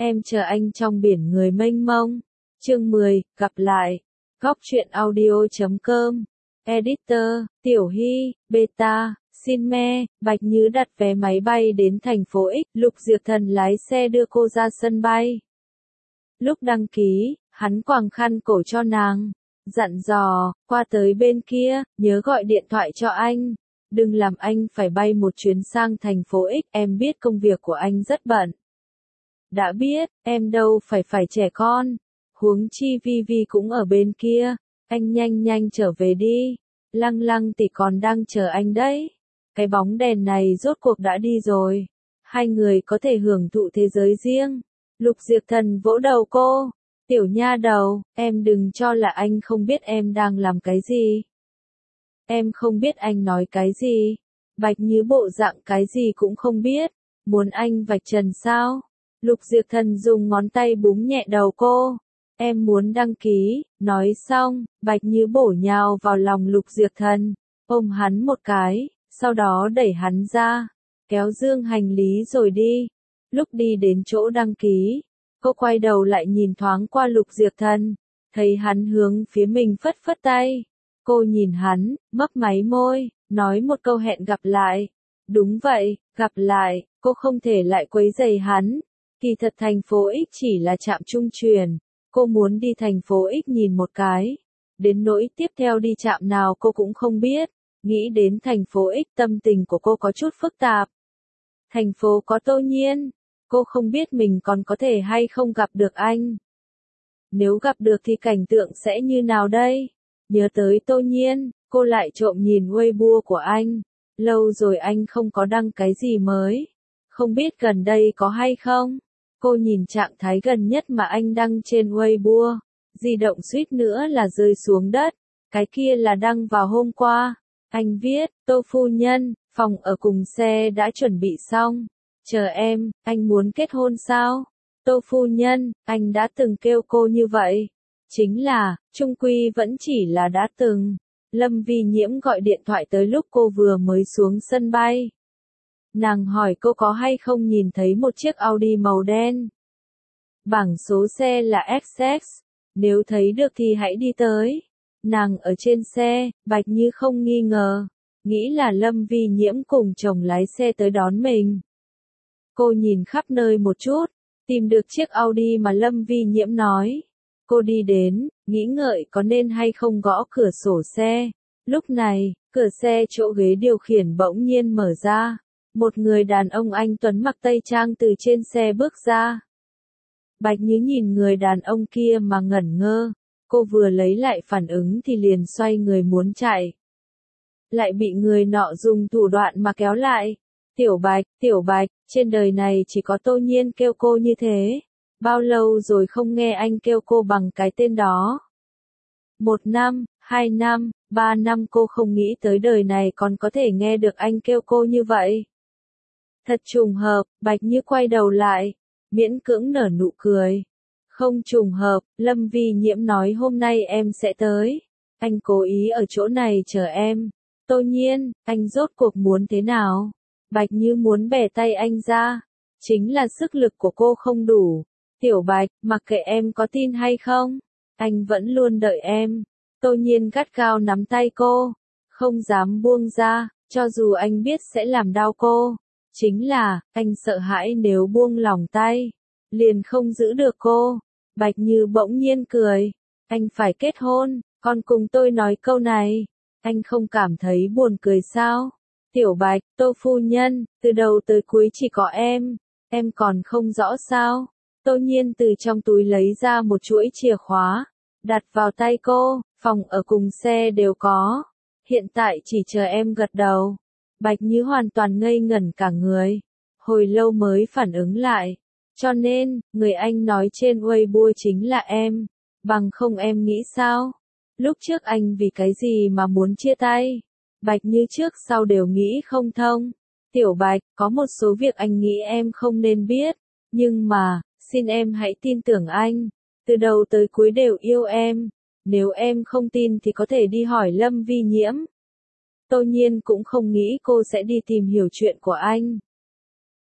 Em chờ anh trong biển người mênh mông. Chương 10, gặp lại. Góc truyện audio.com. Editor, Tiểu Hy, Beta, Xin Me. Bạch Như đặt vé máy bay đến thành phố X. Lục Diệp Thần lái xe đưa cô ra sân bay. Lúc đăng ký, hắn quàng khăn cổ cho nàng. Dặn dò, qua tới bên kia, nhớ gọi điện thoại cho anh. Đừng làm anh phải bay một chuyến sang thành phố X, em biết công việc của anh rất bận. Đã biết, em đâu phải trẻ con. Huống chi Vi Vi cũng ở bên kia, anh nhanh trở về đi. Lăng Lăng tỷ còn đang chờ anh đấy. Cái bóng đèn này rốt cuộc đã đi rồi. Hai người có thể hưởng thụ thế giới riêng. Lục Diệp Thần vỗ đầu cô. Tiểu nha đầu, em đừng cho là anh không biết em đang làm cái gì. Em không biết anh nói cái gì. Bạch Như bộ dạng cái gì cũng không biết. Muốn anh vạch trần sao? Lục Diệp Thần dùng ngón tay búng nhẹ đầu cô. Em muốn đăng ký. Nói xong, Bạch Như bổ nhào vào lòng Lục Diệp Thần, ôm hắn một cái, sau đó đẩy hắn ra, kéo dương hành lý rồi đi. Lúc đi đến chỗ đăng ký, cô quay đầu lại nhìn thoáng qua Lục Diệp Thần, thấy hắn hướng phía mình phất phất tay. Cô nhìn hắn, mấp máy môi, nói một câu hẹn gặp lại. Đúng vậy, gặp lại, cô không thể lại quấy rầy hắn. Kỳ thật thành phố X chỉ là trạm trung chuyển, cô muốn đi thành phố X nhìn một cái. Đến nỗi tiếp theo đi trạm nào cô cũng không biết. Nghĩ đến thành phố X tâm tình của cô có chút phức tạp. Thành phố có Tô Nhiên, cô không biết mình còn có thể hay không gặp được anh. Nếu gặp được thì cảnh tượng sẽ như nào đây? Nhớ tới Tô Nhiên, cô lại trộm nhìn Weibo của anh. Lâu rồi anh không có đăng cái gì mới. Không biết gần đây có hay không? Cô nhìn trạng thái gần nhất mà anh đăng trên Weibo. Di động suýt nữa là rơi xuống đất. Cái kia là đăng vào hôm qua. Anh viết, Tô phu nhân, phòng ở cùng xe đã chuẩn bị xong. Chờ em, anh muốn kết hôn sao? Tô phu nhân, anh đã từng kêu cô như vậy. Chính là, chung quy vẫn chỉ là đã từng. Lâm Vi Nhiễm gọi điện thoại tới lúc cô vừa mới xuống sân bay. Nàng hỏi cô có hay không nhìn thấy một chiếc Audi màu đen. Bảng số xe là XX. Nếu thấy được thì hãy đi tới. Nàng ở trên xe, Bạch Như không nghi ngờ. Nghĩ là Lâm Vi Nhiễm cùng chồng lái xe tới đón mình. Cô nhìn khắp nơi một chút, tìm được chiếc Audi mà Lâm Vi Nhiễm nói. Cô đi đến, nghĩ ngợi có nên hay không gõ cửa sổ xe. Lúc này, cửa xe chỗ ghế điều khiển bỗng nhiên mở ra. Một người đàn ông anh tuấn mặc tây trang từ trên xe bước ra. Bạch Như nhìn người đàn ông kia mà ngẩn ngơ. Cô vừa lấy lại phản ứng thì liền xoay người muốn chạy. Lại bị người nọ dùng thủ đoạn mà kéo lại. Tiểu Bạch, trên đời này chỉ có Tô Nhiên kêu cô như thế. Bao lâu rồi không nghe anh kêu cô bằng cái tên đó. 1 năm, 2 năm, 3 năm cô không nghĩ tới đời này còn có thể nghe được anh kêu cô như vậy. Thật trùng hợp, Bạch Như quay đầu lại, miễn cưỡng nở nụ cười. Không trùng hợp, Lâm Vi Nhiễm nói hôm nay em sẽ tới. Anh cố ý ở chỗ này chờ em. Tô Nhiên, anh rốt cuộc muốn thế nào? Bạch Như muốn bẻ tay anh ra. Chính là sức lực của cô không đủ. Tiểu Bạch, mặc kệ em có tin hay không, anh vẫn luôn đợi em. Tô Nhiên gắt gao nắm tay cô, không dám buông ra, cho dù anh biết sẽ làm đau cô. Chính là, anh sợ hãi nếu buông lỏng tay, liền không giữ được cô. Bạch Như bỗng nhiên cười. Anh phải kết hôn, còn cùng tôi nói câu này. Anh không cảm thấy buồn cười sao? Tiểu Bạch, Tô phu nhân, từ đầu tới cuối chỉ có em còn không rõ sao? Tô Nhiên từ trong túi lấy ra một chuỗi chìa khóa, đặt vào tay cô, phòng ở cùng xe đều có. Hiện tại chỉ chờ em gật đầu. Bạch Như hoàn toàn ngây ngẩn cả người. Hồi lâu mới phản ứng lại. Cho nên, người anh nói trên Weibo chính là em. Bằng không em nghĩ sao? Lúc trước anh vì cái gì mà muốn chia tay? Bạch Như trước sau đều nghĩ không thông. Tiểu Bạch, có một số việc anh nghĩ em không nên biết. Nhưng mà, xin em hãy tin tưởng anh. Từ đầu tới cuối đều yêu em. Nếu em không tin thì có thể đi hỏi Lâm Vi Nhiễm. Tô Nhiên cũng không nghĩ cô sẽ đi tìm hiểu chuyện của anh.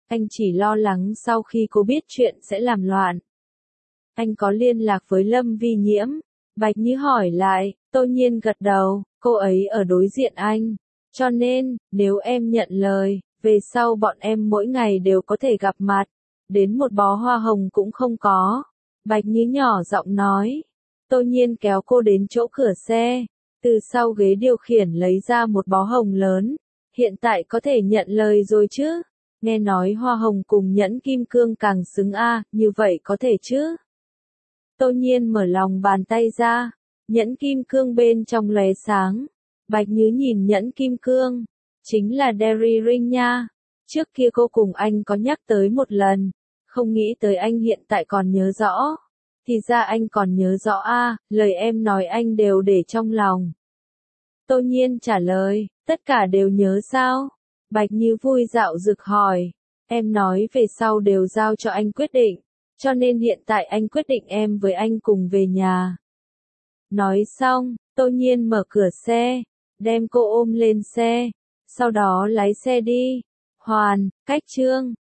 Anh chỉ lo lắng sau khi cô biết chuyện sẽ làm loạn. Anh có liên lạc với Lâm Vi Nhiễm? Bạch Như hỏi lại, Tô Nhiên gật đầu, cô ấy ở đối diện anh. Cho nên, nếu em nhận lời, về sau bọn em mỗi ngày đều có thể gặp mặt. Đến một bó hoa hồng cũng không có. Bạch Như nhỏ giọng nói. Tô Nhiên kéo cô đến chỗ cửa xe. Từ sau ghế điều khiển lấy ra một bó hồng lớn. Hiện tại có thể nhận lời rồi chứ? Nghe nói hoa hồng cùng nhẫn kim cương càng xứng a, như vậy có thể chứ? Tô Nhiên mở lòng bàn tay ra. Nhẫn kim cương bên trong lóe sáng. Bạch Như nhìn nhẫn kim cương. Chính là Derry Ring nha. Trước kia cô cùng anh có nhắc tới một lần. Không nghĩ tới anh hiện tại còn nhớ rõ. Thì ra anh còn nhớ rõ a, lời em nói anh đều để trong lòng. Tô Nhiên trả lời, tất cả đều nhớ sao? Bạch Như vui dạo rực hỏi. Em nói về sau đều giao cho anh quyết định. Cho nên hiện tại anh quyết định em với anh cùng về nhà. Nói xong, Tô Nhiên mở cửa xe, đem cô ôm lên xe, sau đó lái xe đi. Hoàn, Cách Trương.